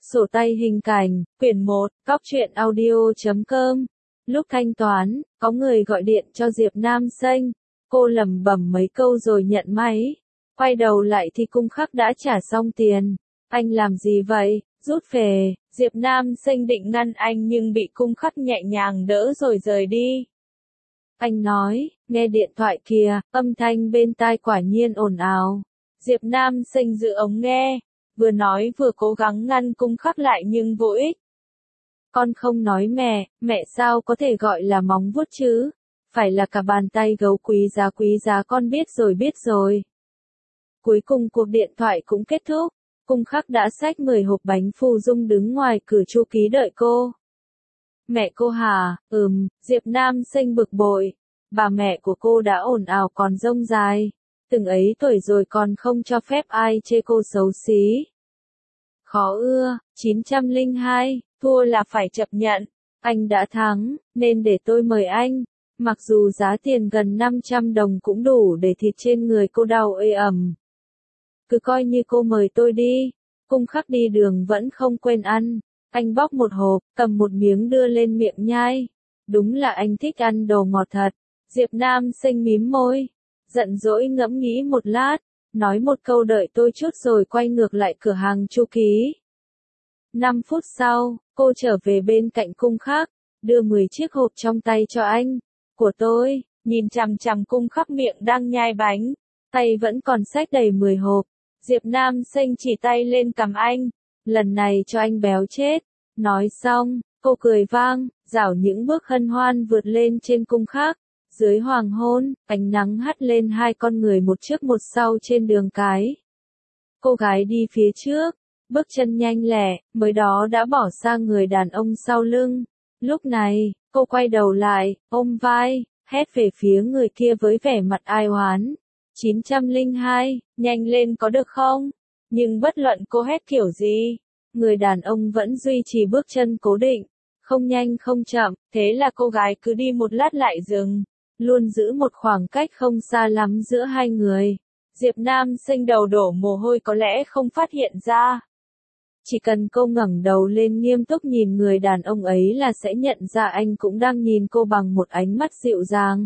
Sổ tay hình cảnh, quyển 1, Cóc truyện audio.com. Lúc thanh toán, có người gọi điện cho Diệp Nam Xanh. Cô lẩm bẩm mấy câu rồi nhận máy. Quay đầu lại thì Cung Khắc đã trả xong tiền. Anh làm gì vậy? Rút về. Diệp Nam Xanh định ngăn anh nhưng bị Cung Khắc nhẹ nhàng đỡ rồi rời đi. Anh nói, nghe điện thoại kìa, âm thanh bên tai quả nhiên ồn ào. Diệp Nam Xanh giữ ống nghe, vừa nói vừa cố gắng ngăn Cung Khắc lại nhưng vô ích. Con không nói mẹ sao có thể gọi là móng vuốt chứ? Phải là cả bàn tay gấu quý giá con biết rồi. Cuối cùng cuộc điện thoại cũng kết thúc. Cung Khắc đã xách 10 hộp bánh phù dung đứng ngoài cửa Chu Ký đợi cô. Mẹ cô hả? Diệp Nam Xanh bực bội. Bà mẹ của cô đã ồn ào còn rông dài. Từng ấy tuổi rồi còn không cho phép ai chê cô xấu xí. Khó ưa, 902, thua là phải chấp nhận. Anh đã thắng, nên để tôi mời anh. Mặc dù giá tiền gần 500 đồng cũng đủ để thịt trên người cô đau ê ẩm. Cứ coi như cô mời tôi đi. Cung Khắc đi đường vẫn không quên ăn. Anh bóc một hộp, cầm một miếng đưa lên miệng nhai. Đúng là anh thích ăn đồ ngọt thật. Diệp Nam Xanh mím môi. Giận dỗi ngẫm nghĩ một lát. Nói một câu đợi tôi chút rồi quay ngược lại cửa hàng Chu Ký. 5 phút sau, cô trở về bên cạnh Cung Khắc, đưa 10 chiếc hộp trong tay cho anh. Của tôi, nhìn chằm chằm Cung Khắc miệng đang nhai bánh, tay vẫn còn xách đầy 10 hộp. Diệp Nam Xanh chỉ tay lên cằm anh, lần này cho anh béo chết. Nói xong, cô cười vang, rảo những bước hân hoan vượt lên trên Cung Khắc. Dưới hoàng hôn, ánh nắng hắt lên hai con người một trước một sau trên đường cái. Cô gái đi phía trước, bước chân nhanh lẹ, mới đó đã bỏ sang người đàn ông sau lưng. Lúc này, cô quay đầu lại, ôm vai, hét về phía người kia với vẻ mặt ai oán. 902, nhanh lên có được không? Nhưng bất luận cô hét kiểu gì, người đàn ông vẫn duy trì bước chân cố định, không nhanh không chậm, thế là cô gái cứ đi một lát lại dừng, luôn giữ một khoảng cách không xa lắm giữa hai người. Diệp Nam Xanh đầu đổ mồ hôi có lẽ không phát hiện ra. Chỉ cần cô ngẩng đầu lên nghiêm túc nhìn người đàn ông ấy là sẽ nhận ra anh cũng đang nhìn cô bằng một ánh mắt dịu dàng.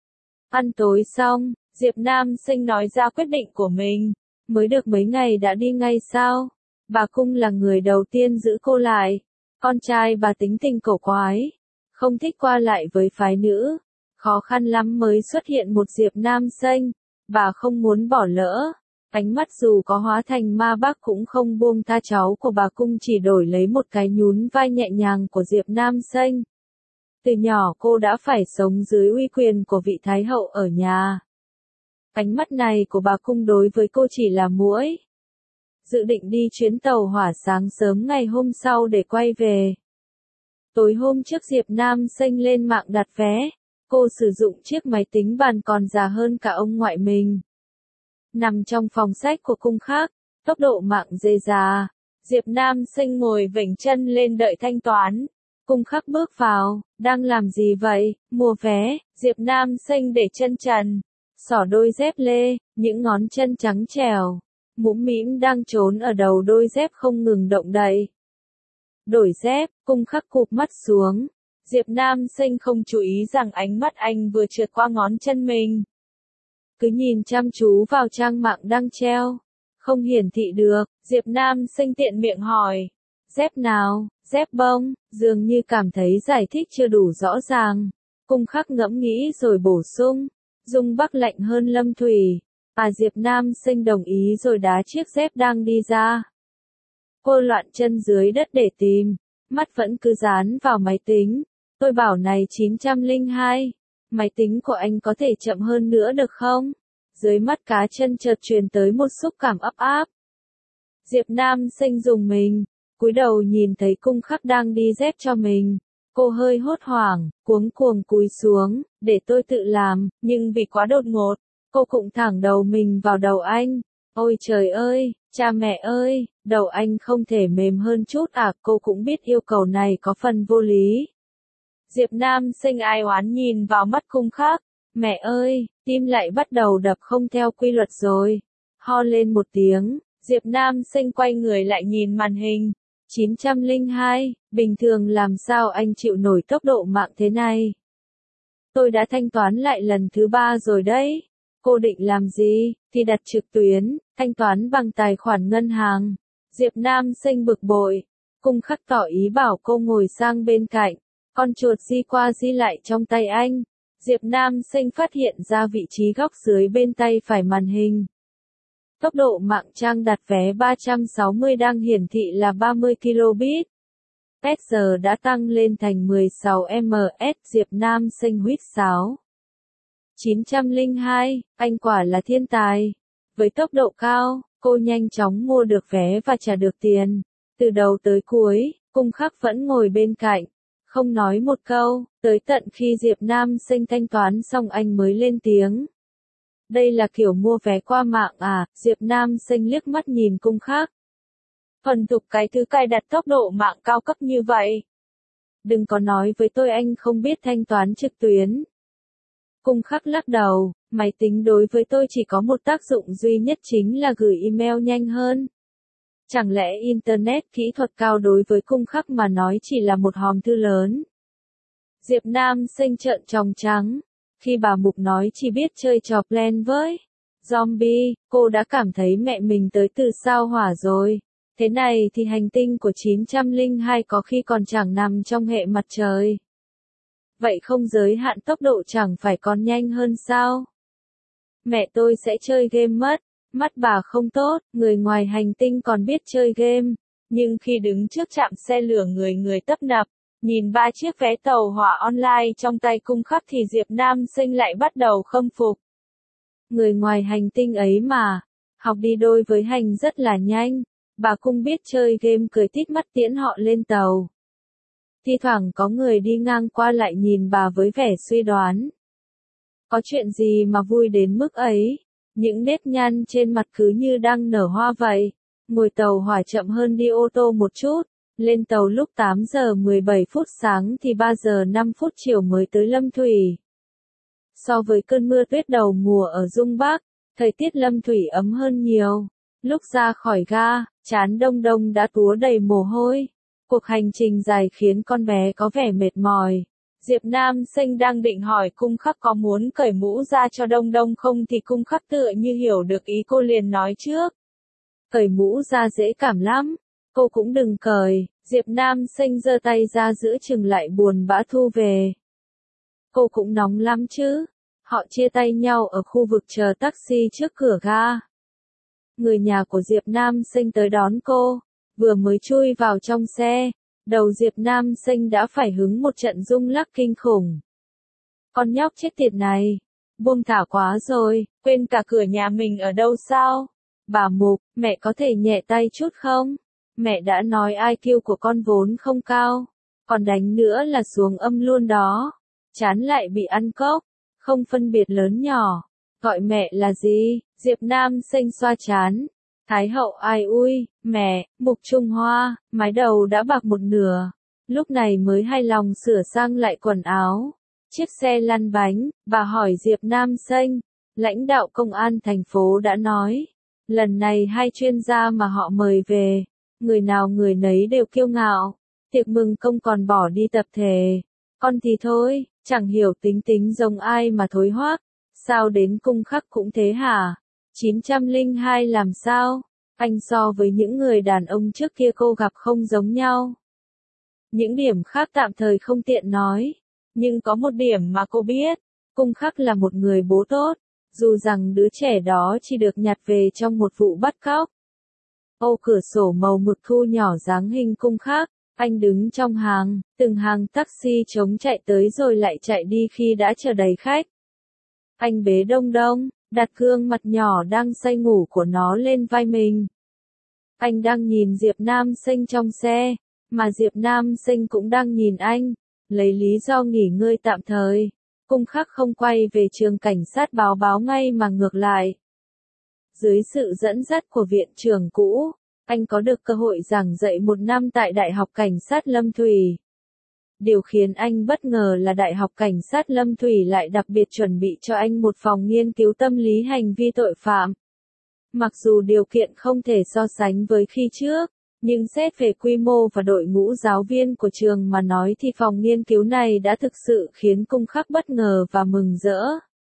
Ăn tối xong, Diệp Nam Xanh nói ra quyết định của mình. Mới được mấy ngày đã đi ngay sao? Bà Cung là người đầu tiên giữ cô lại. Con trai bà tính tình cổ quái, không thích qua lại với phái nữ. Khó khăn lắm mới xuất hiện một Diệp Nam Xanh. Bà không muốn bỏ lỡ. Ánh mắt dù có hóa thành ma bác cũng không buông tha cháu của bà Cung chỉ đổi lấy một cái nhún vai nhẹ nhàng của Diệp Nam Xanh. Từ nhỏ cô đã phải sống dưới uy quyền của vị Thái hậu ở nhà. Ánh mắt này của bà Cung đối với cô chỉ là muỗi. Dự định đi chuyến tàu hỏa sáng sớm ngày hôm sau để quay về. Tối hôm trước Diệp Nam Xanh lên mạng đặt vé. Cô sử dụng chiếc máy tính bàn còn già hơn cả ông ngoại mình. Nằm trong phòng sách của Cung Khắc, tốc độ mạng dê già. Diệp Nam Xanh ngồi vểnh chân lên đợi thanh toán. Cung Khắc bước vào, đang làm gì vậy? Mua vé. Diệp Nam Xanh để chân trần, xỏ đôi dép lê, những ngón chân trắng trẻo, mũm mĩm đang trốn ở đầu đôi dép không ngừng động đậy. Đổi dép, Cung Khắc cụp mắt xuống. Diệp Nam Xanh không chú ý rằng ánh mắt anh vừa trượt qua ngón chân mình. Cứ nhìn chăm chú vào trang mạng đang treo. Không hiển thị được, Diệp Nam Xanh tiện miệng hỏi. Dép nào? Dép bông, dường như cảm thấy giải thích chưa đủ rõ ràng. Cung Khắc ngẫm nghĩ rồi bổ sung. Dung Bắc lạnh hơn Lâm Thủy. Diệp Nam Xanh đồng ý rồi đá chiếc dép đang đi ra. Cô loạn chân dưới đất để tìm, mắt vẫn cứ dán vào máy tính. Tôi bảo này 902, máy tính của anh có thể chậm hơn nữa được không? Dưới mắt cá chân chợt truyền tới một xúc cảm ấp áp. Diệp Nam Xanh rùng mình, cúi đầu nhìn thấy Cung Khắc đang đi dép cho mình. Cô hơi hốt hoảng, cuống cuồng cúi xuống, để tôi tự làm, nhưng vì quá đột ngột, cô cũng thẳng đầu mình vào đầu anh. Ôi trời ơi, cha mẹ ơi, đầu anh không thể mềm hơn chút à? Cô cũng biết yêu cầu này có phần vô lý. Diệp Nam Xanh ai oán nhìn vào mắt Cung Khắc. Mẹ ơi, tim lại bắt đầu đập không theo quy luật rồi. Ho lên một tiếng, Diệp Nam Xanh quay người lại nhìn màn hình. 902, bình thường làm sao anh chịu nổi tốc độ mạng thế này? Tôi đã thanh toán lại lần thứ 3 rồi đấy. Cô định làm gì? Thì đặt trực tuyến, thanh toán bằng tài khoản ngân hàng. Diệp Nam Sinh bực bội. Cung Khắc tỏ ý bảo cô ngồi sang bên cạnh. Con chuột di qua di lại trong tay anh. Diệp Nam Sinh phát hiện ra vị trí góc dưới bên tay phải màn hình. Tốc độ mạng trang đặt vé 360 đang hiển thị là 30 kilobit. giờ đã tăng lên thành 16 ms. Diệp Nam Sinh huýt sáo. 902, anh quả là thiên tài. Với tốc độ cao, cô nhanh chóng mua được vé và trả được tiền. Từ đầu tới cuối, Cung Khắc vẫn ngồi bên cạnh, không nói một câu, tới tận khi Diệp Nam Sinh thanh toán xong anh mới lên tiếng. Đây là kiểu mua vé qua mạng à? Diệp Nam Sinh liếc mắt nhìn Cung Khắc. Thuần thục cái thứ cài đặt tốc độ mạng cao cấp như vậy. Đừng có nói với tôi anh không biết thanh toán trực tuyến. Cung Khắc lắc đầu, máy tính đối với tôi chỉ có một tác dụng duy nhất chính là gửi email nhanh hơn. Chẳng lẽ Internet kỹ thuật cao đối với Cung Khắc mà nói chỉ là một hòm thư lớn? Diệp Nam Sinh trợn tròng trắng. Khi bà Mục nói chỉ biết chơi trò Plan với Zombie, cô đã cảm thấy mẹ mình tới từ sao hỏa rồi. Thế này thì hành tinh của 902 có khi còn chẳng nằm trong hệ mặt trời. Vậy không giới hạn tốc độ chẳng phải còn nhanh hơn sao? Mẹ tôi sẽ chơi game mất. Mắt bà không tốt, người ngoài hành tinh còn biết chơi game. Nhưng khi đứng trước trạm xe lửa người người tấp nập, nhìn 3 chiếc vé tàu hỏa online trong tay Cung Khắc thì Diệp Nam Sinh lại bắt đầu khâm phục. Người ngoài hành tinh ấy mà, học đi đôi với hành rất là nhanh. Bà cũng biết chơi game cười tít mắt tiễn họ lên tàu. Thi thoảng có người đi ngang qua lại nhìn bà với vẻ suy đoán. Có chuyện gì mà vui đến mức ấy? Những nếp nhăn trên mặt cứ như đang nở hoa vậy. Ngồi tàu hỏa chậm hơn đi ô tô một chút. Lên tàu lúc 8 giờ 17 phút sáng thì 3 giờ 5 phút chiều mới tới Lâm Thủy. So với cơn mưa tuyết đầu mùa ở Dung Bắc, thời tiết Lâm Thủy ấm hơn nhiều. Lúc ra khỏi ga, trán Đông Đông đã túa đầy mồ hôi. Cuộc hành trình dài khiến con bé có vẻ mệt mỏi. Diệp Nam Sinh đang định hỏi Cung Khắc có muốn cởi mũ ra cho Đông Đông không thì Cung Khắc tựa như hiểu được ý cô liền nói trước. Cởi mũ ra dễ cảm lắm. Cô cũng đừng cởi. Diệp Nam Sinh giơ tay ra giữa chừng lại buồn bã thu về. Cô cũng nóng lắm chứ. Họ chia tay nhau ở khu vực chờ taxi trước cửa ga. Người nhà của Diệp Nam Sinh tới đón cô. Vừa mới chui vào trong xe, đầu Diệp Nam Sinh đã phải hứng một trận rung lắc kinh khủng. Con nhóc chết tiệt này, buông thả quá rồi, quên cả cửa nhà mình ở đâu sao? Bà Mục, mẹ có thể nhẹ tay chút không? Mẹ đã nói IQ của con vốn không cao, còn đánh nữa là xuống âm luôn đó. Chán lại bị ăn cốc, không phân biệt lớn nhỏ. Gọi mẹ là gì? Diệp Nam Sinh xoa chán. Thái hậu ai ui, mẹ, Mục Trung Hoa, mái đầu đã bạc một nửa. Lúc này mới hài lòng sửa sang lại quần áo. Chiếc xe lăn bánh, bà hỏi Diệp Nam Sinh. Lãnh đạo công an thành phố đã nói. Lần này 2 chuyên gia mà họ mời về. Người nào người nấy đều kiêu ngạo. Tiệc mừng công còn bỏ đi tập thể. Con thì thôi, chẳng hiểu tính tính giống ai mà thối hoác. Sao đến Cung Khắc cũng thế hả? 902 làm sao? Anh so với những người đàn ông trước kia cô gặp không giống nhau. Những điểm khác tạm thời không tiện nói. Nhưng có một điểm mà cô biết. Cung Khắc là một người bố tốt. Dù rằng đứa trẻ đó chỉ được nhặt về trong một vụ bắt cóc. Ô cửa sổ màu mực thu nhỏ dáng hình Cung Khắc. Anh đứng trong hàng, từng hàng taxi trống chạy tới rồi lại chạy đi khi đã chờ đầy khách. Anh bế Đông Đông, đặt gương mặt nhỏ đang say ngủ của nó lên vai mình. Anh đang nhìn Diệp Nam Sinh trong xe, mà Diệp Nam Sinh cũng đang nhìn anh, lấy lý do nghỉ ngơi tạm thời. Cung Khắc không quay về trường cảnh sát báo ngay mà ngược lại. Dưới sự dẫn dắt của viện trưởng cũ, anh có được cơ hội giảng dạy 1 năm tại Đại học Cảnh sát Lâm Thủy. Điều khiến anh bất ngờ là Đại học Cảnh sát Lâm Thủy lại đặc biệt chuẩn bị cho anh một phòng nghiên cứu tâm lý hành vi tội phạm. Mặc dù điều kiện không thể so sánh với khi trước, Nhưng xét về quy mô và đội ngũ giáo viên của trường mà nói thì phòng nghiên cứu này đã thực sự khiến Cung Khắc bất ngờ và mừng rỡ.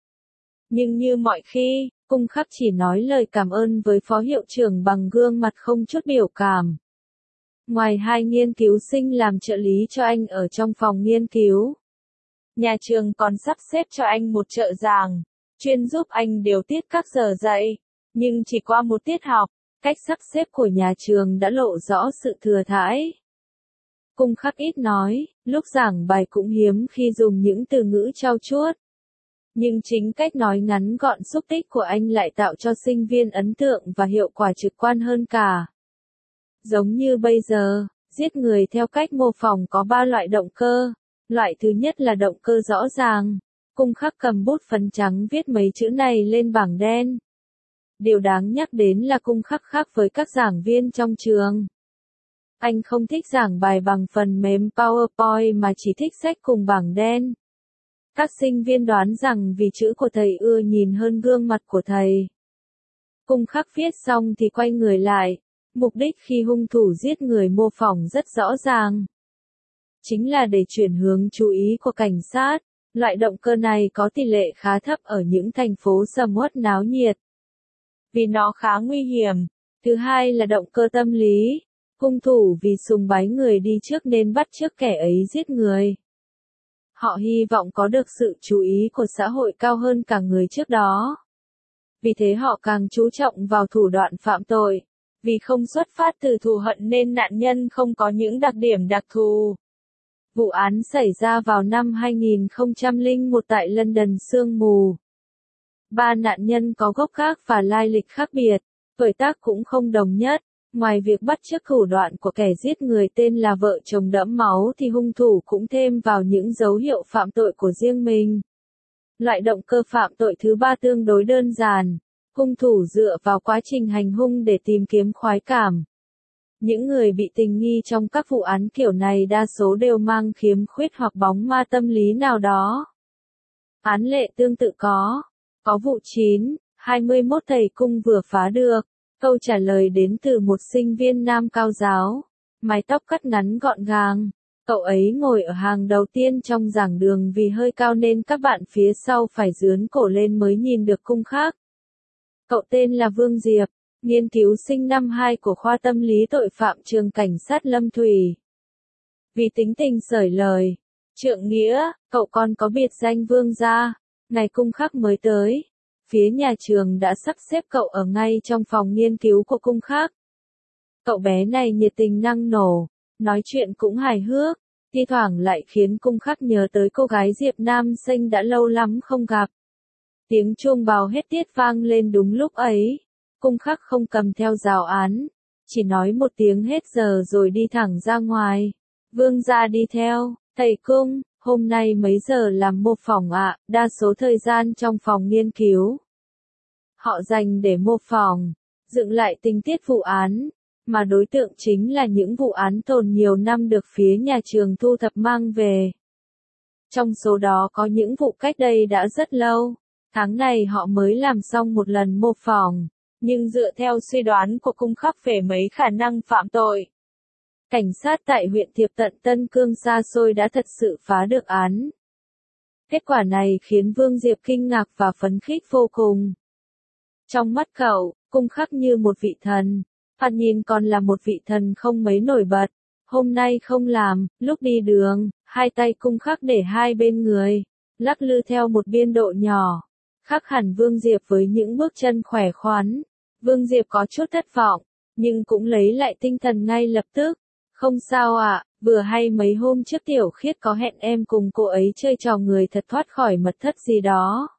Nhưng như mọi khi, Cung Khắc chỉ nói lời cảm ơn với phó hiệu trưởng bằng gương mặt không chút biểu cảm. Ngoài hai nghiên cứu sinh làm trợ lý cho anh ở trong phòng nghiên cứu, nhà trường còn sắp xếp cho anh một trợ giảng, chuyên giúp anh điều tiết các giờ dạy. Nhưng chỉ qua một tiết học, cách sắp xếp của nhà trường đã lộ rõ sự thừa thãi. Cung Khắc ít nói, lúc giảng bài cũng hiếm khi dùng những từ ngữ trau chuốt. Nhưng chính cách nói ngắn gọn xúc tích của anh lại tạo cho sinh viên ấn tượng và hiệu quả trực quan hơn cả. Giống như bây giờ, giết người theo cách mô phỏng có 3 loại động cơ. Loại thứ nhất là động cơ rõ ràng. Cung Khắc cầm bút phấn trắng viết mấy chữ này lên bảng đen. Điều đáng nhắc đến là Cung Khắc khác với các giảng viên trong trường. Anh không thích giảng bài bằng phần mềm PowerPoint mà chỉ thích sách cùng bảng đen. Các sinh viên đoán rằng vì chữ của thầy ưa nhìn hơn gương mặt của thầy. Cung Khắc viết xong thì quay người lại. Mục đích khi hung thủ giết người mô phỏng rất rõ ràng. Chính là để chuyển hướng chú ý của cảnh sát. Loại động cơ này có tỷ lệ khá thấp ở những thành phố sầm uất náo nhiệt, vì nó khá nguy hiểm. Thứ hai là động cơ tâm lý. Hung thủ vì sùng bái người đi trước nên bắt chước kẻ ấy giết người. Họ hy vọng có được sự chú ý của xã hội cao hơn cả người trước đó. Vì thế họ càng chú trọng vào thủ đoạn phạm tội. Vì không xuất phát từ thù hận nên nạn nhân không có những đặc điểm đặc thù. Vụ án xảy ra vào năm 2001 tại London sương mù. 3 nạn nhân có gốc gác và lai lịch khác biệt, tuổi tác cũng không đồng nhất. Ngoài việc bắt chước thủ đoạn của kẻ giết người tên là vợ chồng đẫm máu thì hung thủ cũng thêm vào những dấu hiệu phạm tội của riêng mình. Loại động cơ phạm tội thứ 3 tương đối đơn giản. Hung thủ dựa vào quá trình hành hung để tìm kiếm khoái cảm. Những người bị tình nghi trong các vụ án kiểu này đa số đều mang khiếm khuyết hoặc bóng ma tâm lý nào đó. Án lệ tương tự có vụ 9/21 thầy cung vừa phá được. Câu trả lời đến từ một sinh viên nam cao giáo. Mái tóc cắt ngắn gọn gàng. Cậu ấy ngồi ở hàng đầu tiên trong giảng đường vì hơi cao nên các bạn phía sau phải dướn cổ lên mới nhìn được Cung Khắc. Cậu tên là Vương Diệp, nghiên cứu sinh năm 2 của khoa tâm lý tội phạm trường cảnh sát Lâm Thủy. Vì tính tình xởi lời, trượng nghĩa, cậu còn có biệt danh Vương gia. Ngày Cung Khắc mới tới, phía nhà trường đã sắp xếp cậu ở ngay trong phòng nghiên cứu của Cung Khắc. Cậu bé này nhiệt tình năng nổ, nói chuyện cũng hài hước, thi thoảng lại khiến Cung Khắc nhớ tới cô gái Diệp Nam Sinh đã lâu lắm không gặp. Tiếng chuông bào hết tiết vang lên đúng lúc ấy. Cung Khắc không cầm theo giáo án, chỉ nói một tiếng hết giờ rồi đi thẳng ra ngoài. Vương gia đi theo, thầy Cung, hôm nay mấy giờ làm mô phỏng ạ? Đa số thời gian trong phòng nghiên cứu. Họ dành để mô phỏng, dựng lại tình tiết vụ án, mà đối tượng chính là những vụ án tồn nhiều năm được phía nhà trường thu thập mang về. Trong số đó có những vụ cách đây đã rất lâu. Tháng này họ mới làm xong một lần mô phỏng, nhưng dựa theo suy đoán của Cung Khắc về mấy khả năng phạm tội, cảnh sát tại huyện Thiệp Tận Tân Cương xa xôi đã thật sự phá được án. Kết quả này khiến Vương Diệp kinh ngạc và phấn khích vô cùng. Trong mắt cậu, Cung Khắc như một vị thần, thoạt nhìn còn là một vị thần không mấy nổi bật. Hôm nay không làm, lúc đi đường, hai tay Cung Khắc để hai bên người, lắc lư theo một biên độ nhỏ. Khác hẳn Vương Diệp với những bước chân khỏe khoắn. Vương Diệp có chút thất vọng, nhưng cũng lấy lại tinh thần ngay lập tức. Không sao ạ, vừa hay mấy hôm trước Tiểu Khiết có hẹn em cùng cô ấy chơi trò người thật thoát khỏi mật thất gì đó.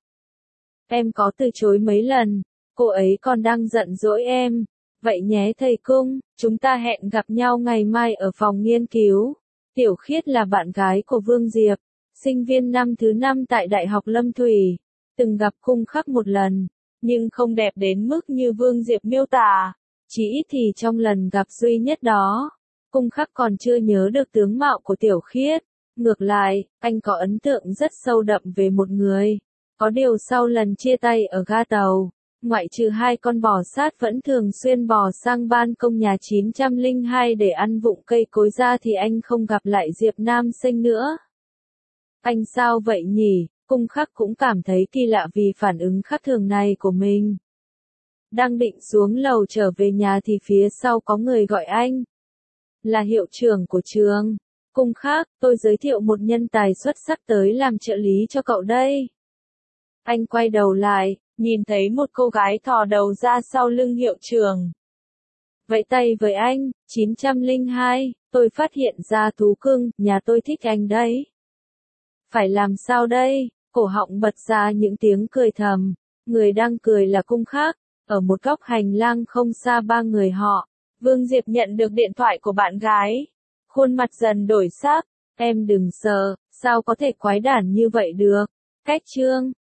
Em có từ chối mấy lần, cô ấy còn đang giận dỗi em. Vậy nhé thầy Cung, chúng ta hẹn gặp nhau ngày mai ở phòng nghiên cứu. Tiểu Khiết là bạn gái của Vương Diệp, sinh viên năm thứ 5 tại Đại học Lâm Thủy. Từng gặp Cung Khắc một lần, nhưng không đẹp đến mức như Vương Diệp miêu tả. Chỉ ít thì trong lần gặp duy nhất đó, Cung Khắc còn chưa nhớ được tướng mạo của Tiểu Khiết. Ngược lại, anh có ấn tượng rất sâu đậm về một người. Có điều sau lần chia tay ở ga tàu, ngoại trừ hai con bò sát vẫn thường xuyên bò sang ban công nhà 902 để ăn vụng cây cối ra thì anh không gặp lại Diệp Nam Sinh nữa. Anh sao vậy nhỉ? Cung Khắc cũng cảm thấy kỳ lạ vì phản ứng khác thường này của mình. Đang định xuống lầu trở về nhà thì phía sau có người gọi anh. Là hiệu trưởng của trường. Cung Khắc, tôi giới thiệu một nhân tài xuất sắc tới làm trợ lý cho cậu đây. Anh quay đầu lại, nhìn thấy một cô gái thò đầu ra sau lưng hiệu trưởng. Vẫy tay với anh, 902, tôi phát hiện ra thú cưng, nhà tôi thích anh đấy. Phải làm sao đây? Cổ họng bật ra những tiếng cười thầm. Người đang cười là Cung Khắc. Ở một góc hành lang không xa ba người họ, Vương Diệp nhận được điện thoại của bạn gái. Khuôn mặt dần đổi sắc. Em đừng sợ, sao có thể quái đản như vậy được? Cách chương